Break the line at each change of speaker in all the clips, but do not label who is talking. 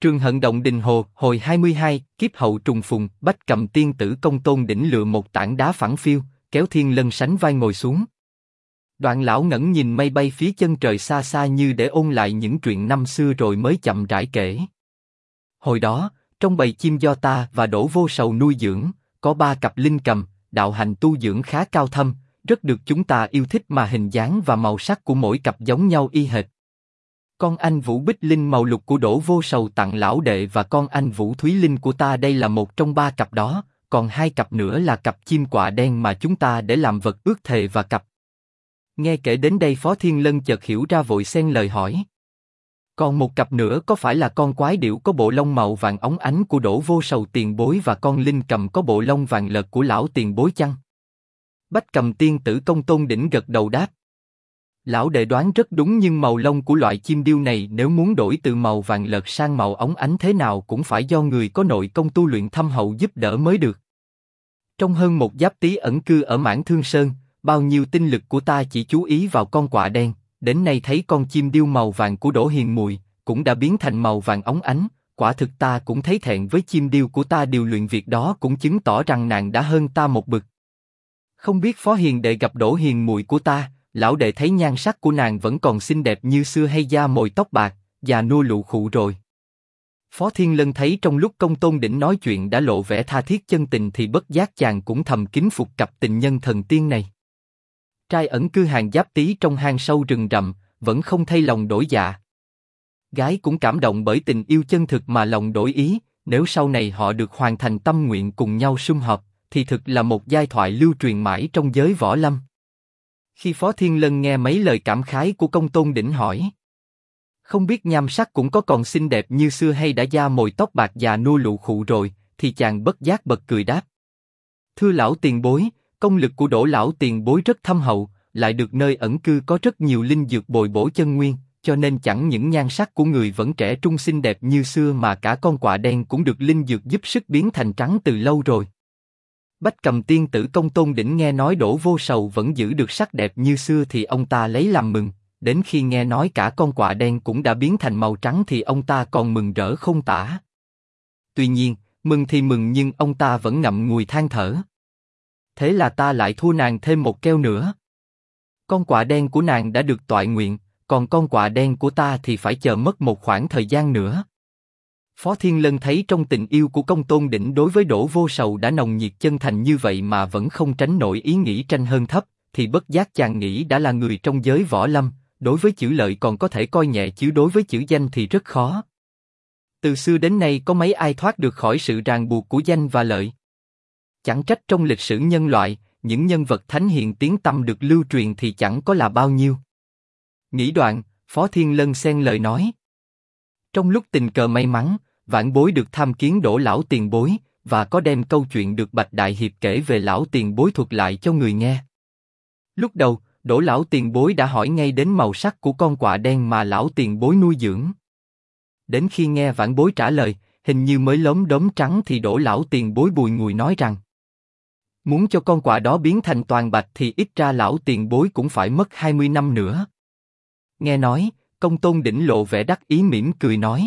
Trường Hận Động Đình Hồ, hồi 22, kiếp hậu trùng phùng, Bách Cầm Tiên Tử Công Tôn Đỉnh lựa một tảng đá phẳng phiu, kéo Thiên Lân sánh vai ngồi xuống. Đoạn lão ngẩng nhìn mây bay phía chân trời xa xa như để ôn lại những chuyện năm xưa rồi mới chậm rãi kể. Hồi đó, trong bầy chim do ta và Đỗ Vô Sầu nuôi dưỡng, có 3 cặp linh cầm, đạo hành tu dưỡng khá cao thâm, rất được chúng ta yêu thích mà hình dáng và màu sắc của mỗi cặp giống nhau y hệt. Con anh Vũ Bích Linh màu lục của Đỗ Vô Sầu tặng lão đệ và con anh Vũ Thúy Linh của ta đây là một trong 3 cặp đó, còn 2 cặp nữa là cặp chim quạ đen mà chúng ta để làm vật ước thề và cặp. Nghe kể đến đây Phó Thiên Lân chợt hiểu ra vội xen lời hỏi. Còn một cặp nữa có phải là con quái điểu có bộ lông màu vàng óng ánh của Đỗ Vô Sầu tiền bối và con linh cầm có bộ lông vàng lợt của lão tiền bối chăng? Bách Cầm Tiên Tử Công Tôn Đỉnh gật đầu đáp. Lão đệ đoán rất đúng nhưng màu lông của loại chim điêu này nếu muốn đổi từ màu vàng lợt sang màu óng ánh thế nào cũng phải do người có nội công tu luyện thâm hậu giúp đỡ mới được. Trong hơn một giáp tý ẩn cư ở Mãn Thương Sơn, bao nhiêu tinh lực của ta chỉ chú ý vào con quạ đen, đến nay thấy con chim điêu màu vàng của Đỗ Hiền Mùi cũng đã biến thành màu vàng óng ánh, quả thực ta cũng thấy thẹn với chim điêu của ta điều luyện việc đó cũng chứng tỏ rằng nàng đã hơn ta một bậc. Không biết Phó Hiền đệ gặp Đỗ Hiền Mùi của ta, lão đệ thấy nhan sắc của nàng vẫn còn xinh đẹp như xưa hay da mồi tóc bạc, già nua lụ khụ rồi. Phó Thiên Lân thấy trong lúc Công Tôn Đỉnh nói chuyện đã lộ vẻ tha thiết chân tình thì bất giác chàng cũng thầm kính phục cặp tình nhân thần tiên này. Trai ẩn cư hàng giáp tý trong hang sâu rừng rậm, vẫn không thay lòng đổi dạ. Gái cũng cảm động bởi tình yêu chân thực mà lòng đổi ý, nếu sau này họ được hoàn thành tâm nguyện cùng nhau sum họp, thì thực là một giai thoại lưu truyền mãi trong giới võ lâm. Khi Phó Thiên Lân nghe mấy lời cảm khái của Công Tôn Đỉnh hỏi, không biết nhan sắc cũng có còn xinh đẹp như xưa hay đã da mồi tóc bạc già nua lụ khụ rồi, thì chàng bất giác bật cười đáp. Thưa lão tiền bối, công lực của Đỗ lão tiền bối rất thâm hậu, lại được nơi ẩn cư có rất nhiều linh dược bồi bổ chân nguyên, cho nên chẳng những nhan sắc của người vẫn trẻ trung xinh đẹp như xưa mà cả con quạ đen cũng được linh dược giúp sức biến thành trắng từ lâu rồi. Bách Cầm Tiên Tử Công Tôn Đỉnh nghe nói Đỗ Vô Sầu vẫn giữ được sắc đẹp như xưa thì ông ta lấy làm mừng, đến khi nghe nói cả con quạ đen cũng đã biến thành màu trắng thì ông ta còn mừng rỡ không tả. Tuy nhiên, mừng thì mừng nhưng ông ta vẫn ngậm ngùi than thở. Thế là ta lại thua nàng thêm một keo nữa. Con quạ đen của nàng đã được toại nguyện, còn con quạ đen của ta thì phải chờ mất một khoảng thời gian nữa. Phó Thiên Lân thấy trong tình yêu của Công Tôn Đỉnh đối với Đỗ Vô Sầu đã nồng nhiệt chân thành như vậy mà vẫn không tránh nổi ý nghĩ tranh hơn thấp, thì bất giác chàng nghĩ đã là người trong giới võ lâm, đối với chữ lợi còn có thể coi nhẹ chứ đối với chữ danh thì rất khó. Từ xưa đến nay có mấy ai thoát được khỏi sự ràng buộc của danh và lợi. Chẳng trách trong lịch sử nhân loại, những nhân vật thánh hiền tiếng tăm được lưu truyền thì chẳng có là bao nhiêu. Nghĩ đoạn, Phó Thiên Lân xen lời nói. Trong lúc tình cờ may mắn, vãn bối được tham kiến Đỗ lão tiền bối, và có đem câu chuyện được Bạch Đại Hiệp kể về lão tiền bối thuật lại cho người nghe. Lúc đầu, Đỗ lão tiền bối đã hỏi ngay đến màu sắc của con quạ đen mà lão tiền bối nuôi dưỡng. Đến khi nghe vãn bối trả lời, hình như mới lốm đốm trắng thì Đỗ lão tiền bối bùi ngùi nói rằng muốn cho con quạ đó biến thành toàn bạch thì ít ra lão tiền bối cũng phải mất 20 năm nữa. Nghe nói, Công Tôn Đỉnh lộ vẻ đắc ý mỉm cười nói.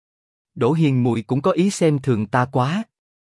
Đỗ Hiền Mùi cũng có ý xem thường ta quá.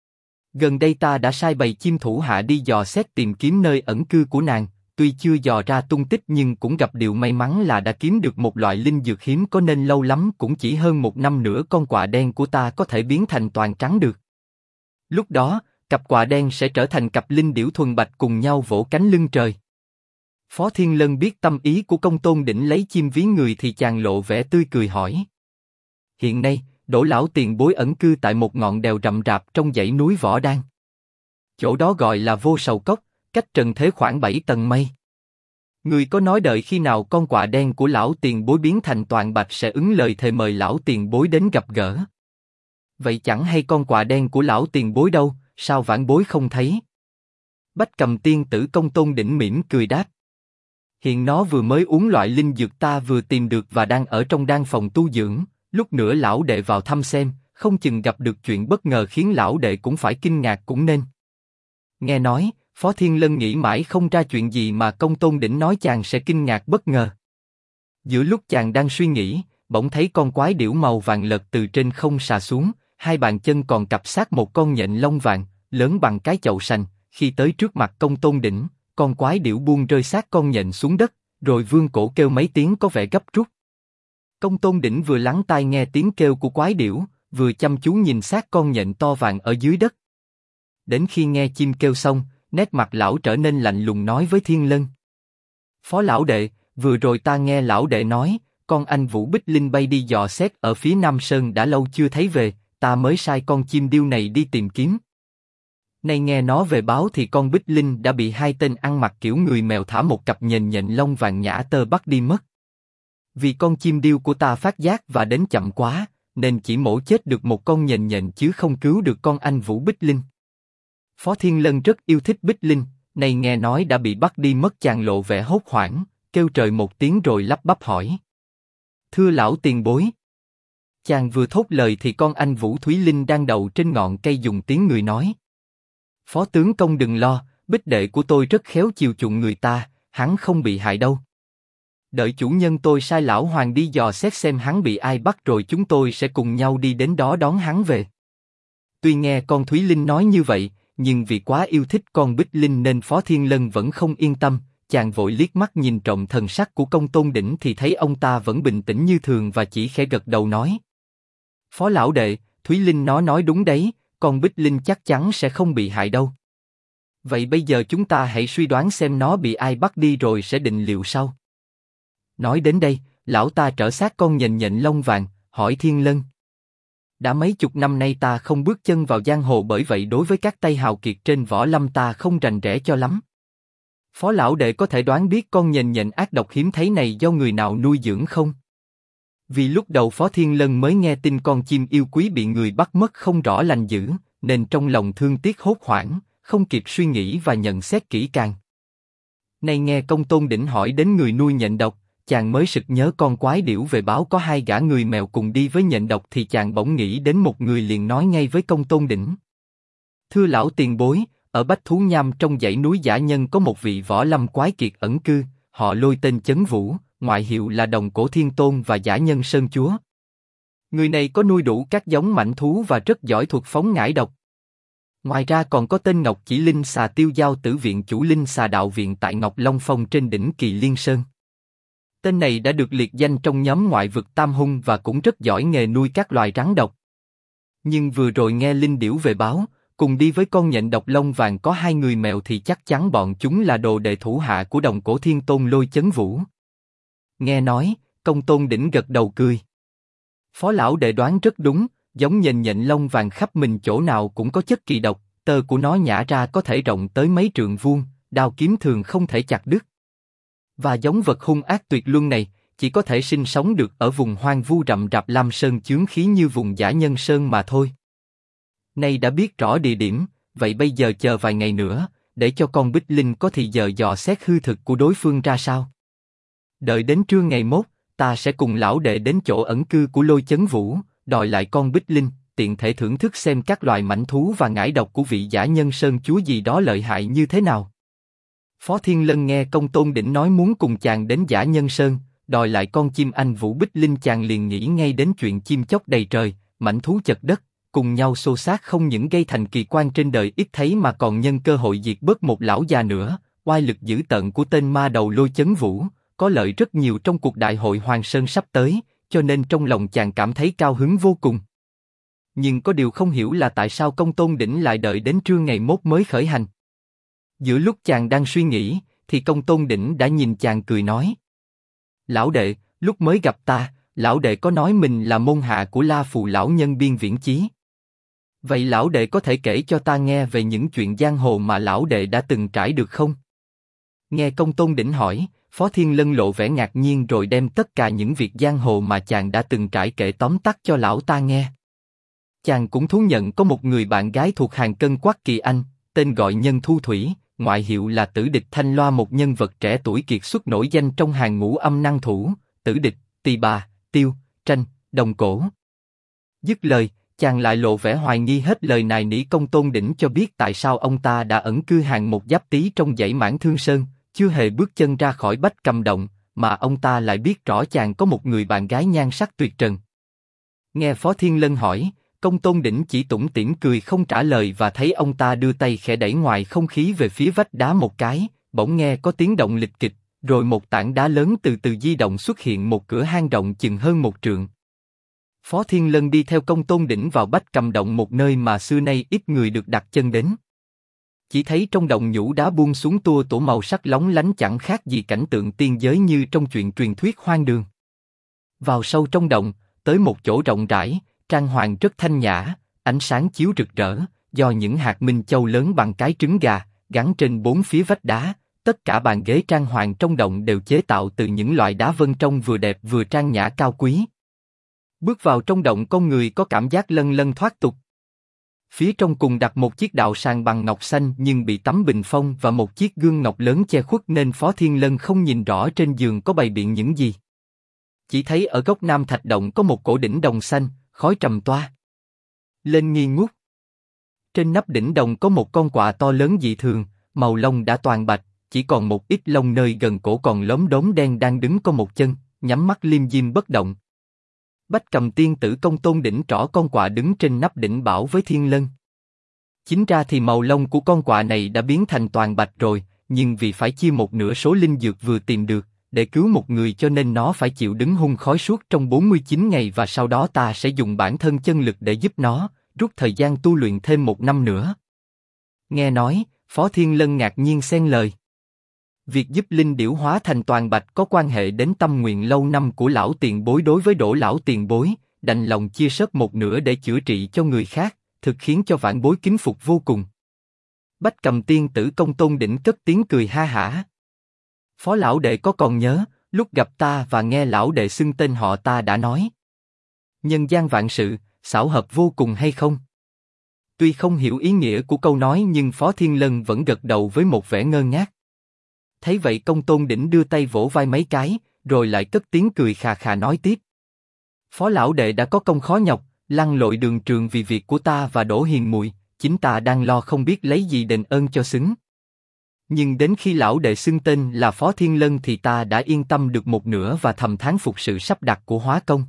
Gần đây ta đã sai bầy chim thủ hạ đi dò xét tìm kiếm nơi ẩn cư của nàng, tuy chưa dò ra tung tích nhưng cũng gặp điều may mắn là đã kiếm được một loại linh dược hiếm có nên lâu lắm cũng chỉ hơn 1 năm nữa con quạ đen của ta có thể biến thành toàn trắng được. Lúc đó, cặp quạ đen sẽ trở thành cặp linh điểu thuần bạch cùng nhau vỗ cánh lưng trời. Phó Thiên Lân biết tâm ý của Công Tôn Đỉnh lấy chim ví người thì chàng lộ vẻ tươi cười hỏi. Hiện nay, Đỗ lão tiền bối ẩn cư tại một ngọn đèo rậm rạp trong dãy núi Võ Đan. Chỗ đó gọi là Vô Sầu Cốc, cách trần thế khoảng 7 tầng mây. Người có nói đợi khi nào con quạ đen của lão tiền bối biến thành toàn bạch sẽ ứng lời thề mời lão tiền bối đến gặp gỡ. Vậy chẳng hay con quạ đen của lão tiền bối đâu, sao vãn bối không thấy? Bách Cầm Tiên Tử Công Tôn Đỉnh mỉm cười đáp. Hiện nó vừa mới uống loại linh dược ta vừa tìm được và đang ở trong đan phòng tu dưỡng, lúc nữa lão đệ vào thăm xem, không chừng gặp được chuyện bất ngờ khiến lão đệ cũng phải kinh ngạc cũng nên. Nghe nói, Phó Thiên Lân nghĩ mãi không ra chuyện gì mà Công Tôn Đỉnh nói chàng sẽ kinh ngạc bất ngờ. Giữa lúc chàng đang suy nghĩ, bỗng thấy con quái điểu màu vàng lật từ trên không xà xuống, hai bàn chân còn cặp sát một con nhện lông vàng, lớn bằng cái chậu sành. Khi tới trước mặt Công Tôn Đỉnh, con quái điểu buông rơi xác con nhện xuống đất, rồi vươn cổ kêu mấy tiếng có vẻ gấp rút. Công Tôn Đỉnh vừa lắng tai nghe tiếng kêu của quái điểu, vừa chăm chú nhìn xác con nhện to vàng ở dưới đất. Đến khi nghe chim kêu xong, nét mặt lão trở nên lạnh lùng nói với Thiên Lân: Phó lão đệ, vừa rồi ta nghe lão đệ nói, con anh Vũ Bích Linh bay đi dò xét ở phía Nam Sơn đã lâu chưa thấy về, ta mới sai con chim điêu này đi tìm kiếm. Nay nghe nó về báo thì con Bích Linh đã bị hai tên ăn mặc kiểu người mèo thả một cặp nhện nhện lông vàng nhã tơ bắt đi mất. Vì con chim điêu của ta phát giác và đến chậm quá, nên chỉ mổ chết được một con nhện nhện chứ không cứu được con anh Vũ Bích Linh. Phó Thiên Lân rất yêu thích Bích Linh, nay nghe nói đã bị bắt đi mất, chàng lộ vẻ hốt hoảng, kêu trời một tiếng rồi lắp bắp hỏi: Thưa lão tiền bối. Chàng vừa thốt lời thì con anh Vũ Thúy Linh đang đậu trên ngọn cây dùng tiếng người nói: Phó tướng công đừng lo, Bích đệ của tôi rất khéo chiều chuộng người ta, hắn không bị hại đâu. Đợi chủ nhân tôi sai lão hoàng đi dò xét xem hắn bị ai bắt rồi chúng tôi sẽ cùng nhau đi đến đó đón hắn về. Tuy nghe con Thúy Linh nói như vậy, nhưng vì quá yêu thích con Bích Linh nên Phó Thiên Lân vẫn không yên tâm. Chàng vội liếc mắt nhìn trộm thần sắc của Công Tôn Đỉnh thì thấy ông ta vẫn bình tĩnh như thường và chỉ khẽ gật đầu nói: Phó lão đệ, Thúy Linh nó nói đúng đấy, con Bích Linh chắc chắn sẽ không bị hại đâu. Vậy bây giờ chúng ta hãy suy đoán xem nó bị ai bắt đi rồi sẽ định liệu sau. Nói đến đây, lão ta trở sát con nhện nhện lông vàng, hỏi Thiên Lân: Đã mấy chục năm nay ta không bước chân vào giang hồ, bởi vậy đối với các tay hào kiệt trên võ lâm ta không rành rẽ cho lắm. Phó lão đệ có thể đoán biết con nhện nhện ác độc hiếm thấy này do người nào nuôi dưỡng không? Vì lúc đầu Phó Thiên Lân mới nghe tin con chim yêu quý bị người bắt mất không rõ lành dữ, nên trong lòng thương tiếc hốt hoảng, không kịp suy nghĩ và nhận xét kỹ càng. Nay nghe Công Tôn Đỉnh hỏi đến người nuôi nhện độc, chàng mới sực nhớ con quái điểu về báo có hai gã người mèo cùng đi với nhện độc thì chàng bỗng nghĩ đến một người liền nói ngay với Công Tôn Đỉnh: Thưa lão tiền bối, ở Bách Thú Nham trong dãy núi Dã Nhân có một vị võ lâm quái kiệt ẩn cư, họ Lôi tên Chấn Vũ, ngoại hiệu là Đồng Cổ Thiên Tôn và Dã Nhân Sơn Chúa. Người này có nuôi đủ các giống mãnh thú và rất giỏi thuật phóng ngải độc. Ngoài ra còn có tên Ngọc Chỉ Linh Xà Tiêu Giao Tử Viện chủ Linh Xà Đạo Viện tại Ngọc Long Phong trên đỉnh Kỳ Liên Sơn. Tên này đã được liệt danh trong nhóm ngoại vực Tam Hung và cũng rất giỏi nghề nuôi các loài rắn độc. Nhưng vừa rồi nghe Linh Điểu về báo, cùng đi với con nhện độc lông vàng có hai người mèo thì chắc chắn bọn chúng là đồ đệ thủ hạ của Đồng Cổ Thiên Tôn Lôi Chấn Vũ. Nghe nói, Công Tôn Đỉnh gật đầu cười: Phó lão đệ đoán rất đúng, giống nhện nhện lông vàng khắp mình chỗ nào cũng có chất kỳ độc, tơ của nó nhả ra có thể rộng tới mấy trượng vuông, đao kiếm thường không thể chặt đứt. Và giống vật hung ác tuyệt luân này, chỉ có thể sinh sống được ở vùng hoang vu rậm rạp lam sơn chướng khí như vùng Dã Nhân Sơn mà thôi. Nay đã biết rõ địa điểm, vậy bây giờ chờ vài ngày nữa, để cho con Bích Linh có thì giờ dò xét hư thực của đối phương ra sao. Đợi đến trưa ngày mốt, ta sẽ cùng lão đệ đến chỗ ẩn cư của Lôi Chấn Vũ, đòi lại con Bích Linh, tiện thể thưởng thức xem các loài mãnh thú và ngải độc của vị Dã Nhân Sơn Chúa gì đó lợi hại như thế nào. Phó Thiên Lân nghe Công Tôn Đỉnh nói muốn cùng chàng đến Dã Nhân Sơn, đòi lại con chim anh Vũ Bích Linh, chàng liền nghĩ ngay đến chuyện chim chóc đầy trời, mãnh thú chật đất, cùng nhau xô xát không những gây thành kỳ quan trên đời ít thấy mà còn nhân cơ hội diệt bớt một lão già nữa. Oai lực dữ tợn của tên ma đầu Lôi Chấn Vũ có lợi rất nhiều trong cuộc đại hội Hoàng Sơn sắp tới, cho nên trong lòng chàng cảm thấy cao hứng vô cùng. Nhưng có điều không hiểu là tại sao Công Tôn Đỉnh lại đợi đến trưa ngày mốt mới khởi hành. Giữa lúc chàng đang suy nghĩ, thì Công Tôn Đỉnh đã nhìn chàng cười nói: Lão đệ, lúc mới gặp ta, lão đệ có nói mình là môn hạ của La Phù lão nhân Biên Viễn Chí. Vậy lão đệ có thể kể cho ta nghe về những chuyện giang hồ mà lão đệ đã từng trải được không? Nghe Công Tôn Đỉnh hỏi, Phó Thiên Lân lộ vẻ ngạc nhiên rồi đem tất cả những việc giang hồ mà chàng đã từng trải kể tóm tắt cho lão ta nghe. Chàng cũng thú nhận có một người bạn gái thuộc hàng cân Quắc Kỳ Anh, tên gọi Nhân Thu Thủy, ngoại hiệu là Tử Địch Thanh Loa, một nhân vật trẻ tuổi kiệt xuất nổi danh trong hàng ngũ âm năng thủ, Tử Địch, Tỳ Bà, Tiêu, Tranh, Đồng Cổ. Dứt lời, chàng lại lộ vẻ hoài nghi hết lời nài nỉ Công Tôn Đỉnh cho biết tại sao ông ta đã ẩn cư hàng một giáp tý trong dãy Mãn Thương Sơn, chưa hề bước chân ra khỏi Bách Cầm Động, mà ông ta lại biết rõ chàng có một người bạn gái nhan sắc tuyệt trần. Nghe Phó Thiên Lân hỏi, Công Tôn Đỉnh chỉ tủm tỉm cười không trả lời và thấy ông ta đưa tay khẽ đẩy ngoài không khí về phía vách đá một cái, bỗng nghe có tiếng động lịch kịch, rồi một tảng đá lớn từ từ di động xuất hiện một cửa hang rộng chừng hơn 1 trượng. Phó Thiên Lân đi theo Công Tôn Đỉnh vào Bách Cầm Động, một nơi mà xưa nay ít người được đặt chân đến. Chỉ thấy trong động nhũ đá buông xuống tua tổ màu sắc lóng lánh chẳng khác gì cảnh tượng tiên giới như trong chuyện truyền thuyết hoang đường. Vào sâu trong động, tới một chỗ rộng rãi, trang hoàng rất thanh nhã, ánh sáng chiếu rực rỡ, do những hạt minh châu lớn bằng cái trứng gà, gắn trên 4 phía vách đá. Tất cả bàn ghế trang hoàng trong động đều chế tạo từ những loại đá vân trông vừa đẹp vừa trang nhã cao quý. Bước vào trong động, con người có cảm giác lân lân thoát tục. Phía trong cùng đặt một chiếc đạo sàn bằng ngọc xanh nhưng bị tấm bình phong và một chiếc gương ngọc lớn che khuất nên Phó Thiên Lân không nhìn rõ trên giường có bày biện những gì. Chỉ thấy ở góc nam thạch động có một cổ đỉnh đồng xanh, khói trầm toa lên nghi ngút. Trên nắp đỉnh đồng có một con quạ to lớn dị thường, màu lông đã toàn bạch, chỉ còn một ít lông nơi gần cổ còn lốm đốm đen đang đứng có một chân, nhắm mắt liêm diêm bất động. Bách Cầm tiên tử Công Tôn Đỉnh trỏ con quạ đứng trên nắp đỉnh bảo với Thiên Lân. Chính ra thì màu lông của con quạ này đã biến thành toàn bạch rồi, nhưng vì phải chia một nửa số linh dược vừa tìm được, để cứu một người cho nên nó phải chịu đứng hun khói suốt trong 49 ngày và sau đó ta sẽ dùng bản thân chân lực để giúp nó, rút thời gian tu luyện thêm 1 năm nữa. Nghe nói, Phó Thiên Lân ngạc nhiên xen lời. Việc giúp linh điểu hóa thành toàn bạch có quan hệ đến tâm nguyện lâu năm của lão tiền bối. Đối với Đỗ lão tiền bối, đành lòng chia sớt một nửa để chữa trị cho người khác, thực khiến cho vãn bối kính phục vô cùng. Bách Cầm tiên tử Công Tôn Đỉnh cất tiếng cười ha hả. Phó lão đệ có còn nhớ, lúc gặp ta và nghe lão đệ xưng tên họ ta đã nói nhân gian vạn sự, xảo hợp vô cùng hay không? Tuy không hiểu ý nghĩa của câu nói nhưng Phó Thiên Lân vẫn gật đầu với một vẻ ngơ ngác. Thấy vậy Công Tôn Đỉnh đưa tay vỗ vai mấy cái, rồi lại cất tiếng cười khà khà nói tiếp. Phó lão đệ đã có công khó nhọc, lăn lội đường trường vì việc của ta và Đỗ hiền muội, chính ta đang lo không biết lấy gì đền ơn cho xứng. Nhưng đến khi lão đệ xưng tên là Phó Thiên Lân thì ta đã yên tâm được một nửa và thầm thán phục sự sắp đặt của Hóa Công.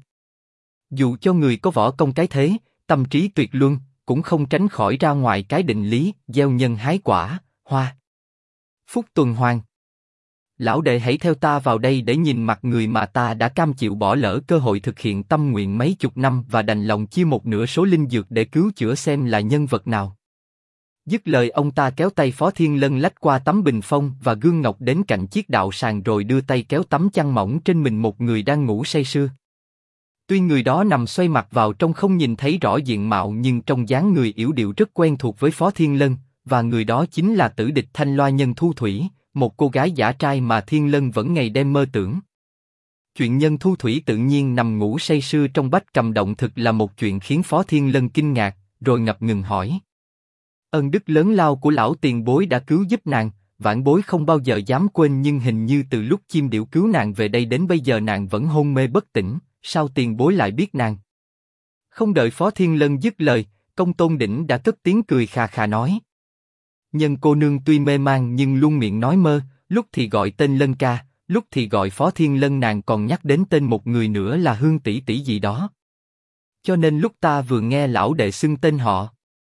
Dù cho người có võ công cái thế, tâm trí tuyệt luân, cũng không tránh khỏi ra ngoài cái định lý gieo nhân hái quả, hoa phúc tuần hoàn. Lão đệ hãy theo ta vào đây để nhìn mặt người mà ta đã cam chịu bỏ lỡ cơ hội thực hiện tâm nguyện mấy chục năm và đành lòng chia một nửa số linh dược để cứu chữa xem là nhân vật nào. Dứt lời ông ta kéo tay Phó Thiên Lân lách qua tấm bình phong và gương ngọc đến cạnh chiếc đạo sàn rồi đưa tay kéo tấm chăn mỏng trên mình một người đang ngủ say sưa. Tuy người đó nằm xoay mặt vào trong không nhìn thấy rõ diện mạo nhưng trong dáng người yểu điệu rất quen thuộc với Phó Thiên Lân, và người đó chính là tử địch Thanh Loa Nhân Thu Thủy, một cô gái dã trai mà Thiên Lân vẫn ngày đêm mơ tưởng. Chuyện Nhân Thu Thủy tự nhiên nằm ngủ say sưa trong Bách Cầm Động thực là một chuyện khiến Phó Thiên Lân kinh ngạc, rồi ngập ngừng hỏi. Ân đức lớn lao của lão tiền bối đã cứu giúp nàng, vãn bối không bao giờ dám quên, nhưng hình như từ lúc chim điểu cứu nàng về đây đến bây giờ nàng vẫn hôn mê bất tỉnh, sao tiền bối lại biết nàng? Không đợi Phó Thiên Lân dứt lời, Công Tôn Đỉnh đã cất tiếng cười khà khà nói. Nhân cô nương tuy mê man nhưng luôn miệng nói mơ, lúc thì gọi tên Lân ca, lúc thì gọi Phó Thiên Lân, nàng còn nhắc đến tên một người nữa là Hương tỷ tỷ gì đó. Cho nên lúc ta vừa nghe lão đệ xưng tên họ,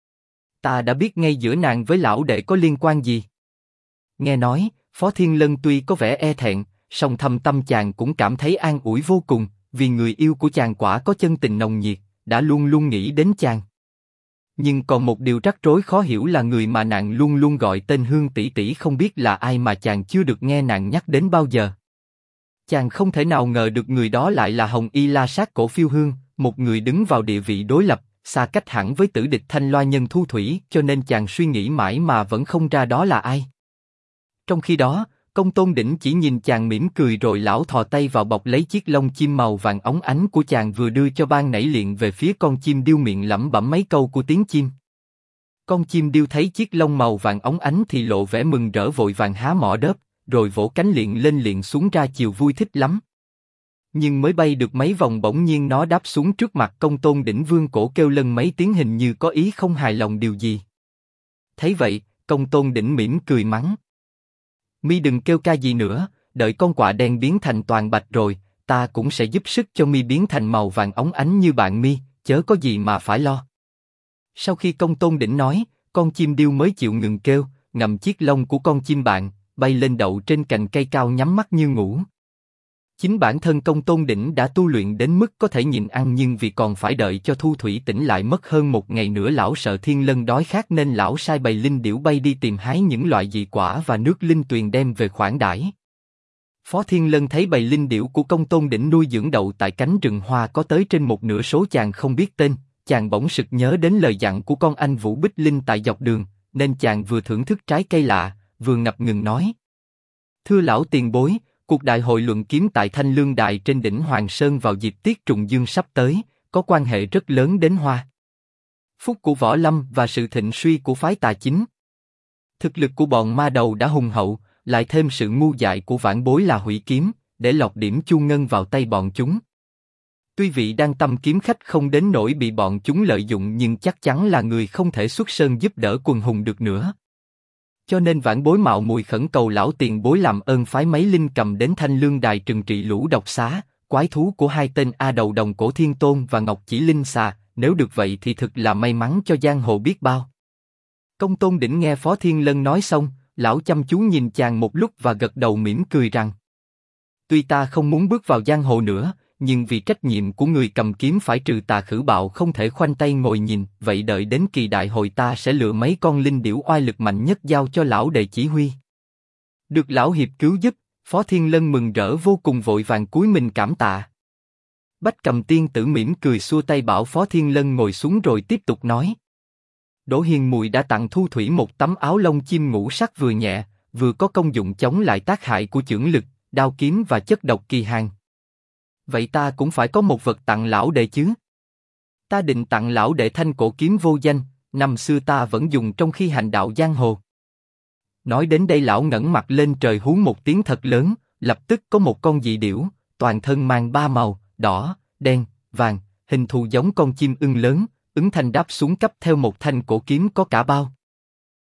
ta đã biết ngay giữa nàng với lão đệ có liên quan gì. Nghe nói, Phó Thiên Lân tuy có vẻ e thẹn, song thâm tâm chàng cũng cảm thấy an ủi vô cùng, vì người yêu của chàng quả có chân tình nồng nhiệt, đã luôn luôn nghĩ đến chàng. Nhưng còn một điều rắc rối khó hiểu là người mà nàng luôn luôn gọi tên Hương tỷ tỷ không biết là ai mà chàng chưa được nghe nàng nhắc đến bao giờ. Chàng không thể nào ngờ được người đó lại là Hồng Y La Sát Cổ Phiêu Hương, một người đứng vào địa vị đối lập, xa cách hẳn với tử địch Thanh Loa Nhân Thu Thủy, cho nên chàng suy nghĩ mãi mà vẫn không ra đó là ai. Trong khi đó, Công Tôn Đỉnh chỉ nhìn chàng mỉm cười rồi lão thò tay vào bọc lấy chiếc lông chim màu vàng óng ánh của chàng vừa đưa cho ban nãy liền về phía con chim điêu, miệng lẩm bẩm mấy câu của tiếng chim. Con chim điêu thấy chiếc lông màu vàng óng ánh thì lộ vẻ mừng rỡ, vội vàng há mỏ đớp, rồi vỗ cánh liền lên liền xuống ra chiều vui thích lắm. Nhưng mới bay được mấy vòng bỗng nhiên nó đáp xuống trước mặt Công Tôn Đỉnh, vương cổ kêu lên mấy tiếng hình như có ý không hài lòng điều gì. Thấy vậy, Công Tôn Đỉnh mỉm cười mắng. Mi đừng kêu ca gì nữa, đợi con quạ đen biến thành toàn bạch rồi, ta cũng sẽ giúp sức cho mi biến thành màu vàng óng ánh như bạn mi, chớ có gì mà phải lo. Sau khi Công Tôn Đỉnh nói, con chim điêu mới chịu ngừng kêu, ngậm chiếc lông của con chim bạn, bay lên đậu trên cành cây cao nhắm mắt như ngủ. Chính bản thân Công Tôn Đỉnh đã tu luyện đến mức có thể nhịn ăn, nhưng vì còn phải đợi cho Thu Thủy tỉnh lại mất hơn một ngày nữa, lão sợ Thiên Lân đói khát nên lão sai bầy linh điểu bay đi tìm hái những loại dị quả và nước linh tuyền đem về khoản đãi. Phó Thiên Lân thấy bầy linh điểu của Công Tôn Đỉnh nuôi dưỡng đậu tại cánh rừng hoa có tới trên một nửa số chàng không biết tên, chàng bỗng sực nhớ đến lời dặn của con anh Vũ Bích Linh tại dọc đường, nên chàng vừa thưởng thức trái cây lạ, vừa ngập ngừng nói: Thưa lão tiền bối, cuộc đại hội luận kiếm tại Thanh Lương Đài trên đỉnh Hoàng Sơn vào dịp tiết trùng dương sắp tới, có quan hệ rất lớn đến Hoa phúc của võ lâm và sự thịnh suy của phái Tà Chính. Thực lực của bọn ma đầu đã hùng hậu, lại thêm sự ngu dại của vãn bối là hủy kiếm, để lọt điểm chu ngân vào tay bọn chúng. Tuy vị đang tâm kiếm khách không đến nỗi bị bọn chúng lợi dụng, nhưng chắc chắn là người không thể xuất sơn giúp đỡ quần hùng được nữa. Cho nên vãn bối mạo muội khẩn cầu lão tiền bối làm ơn phái mấy linh cầm đến Thanh Lương Đài trừng trị lũ độc xá, quái thú của hai tên A Đầu Đồng Cổ Thiên Tôn và Ngọc Chỉ Linh Xà, nếu được vậy thì thực là may mắn cho giang hồ biết bao. Công Tôn Đỉnh nghe Phó Thiên Lân nói xong, lão chăm chú nhìn chàng một lúc và gật đầu mỉm cười rằng: Tuy ta không muốn bước vào giang hồ nữa, nhưng vì trách nhiệm của người cầm kiếm phải trừ tà khử bạo không thể khoanh tay ngồi nhìn, vậy đợi đến kỳ đại hội ta sẽ lựa mấy con linh điểu oai lực mạnh nhất giao cho lão đệ chỉ huy. Được lão hiệp cứu giúp, Phó Thiên Lân mừng rỡ vô cùng, vội vàng cúi mình cảm tạ. Bách Cầm Tiên Tử mỉm cười xua tay bảo Phó Thiên Lân ngồi xuống rồi tiếp tục nói: Đỗ Hiền Mùi đã tặng Thu Thủy một tấm áo lông chim ngũ sắc vừa nhẹ, vừa có công dụng chống lại tác hại của chưởng lực, đao kiếm và chất độc kỳ hàn. Vậy ta cũng phải có một vật tặng lão đệ chứ? Ta định tặng lão đệ thanh cổ kiếm vô danh, năm xưa ta vẫn dùng trong khi hành đạo giang hồ. Nói đến đây lão ngẩng mặt lên trời hú một tiếng thật lớn, lập tức có một con dị điểu, toàn thân mang ba màu, đỏ, đen, vàng, hình thù giống con chim ưng lớn, ứng thanh đáp xuống cấp theo một thanh cổ kiếm có cả bao.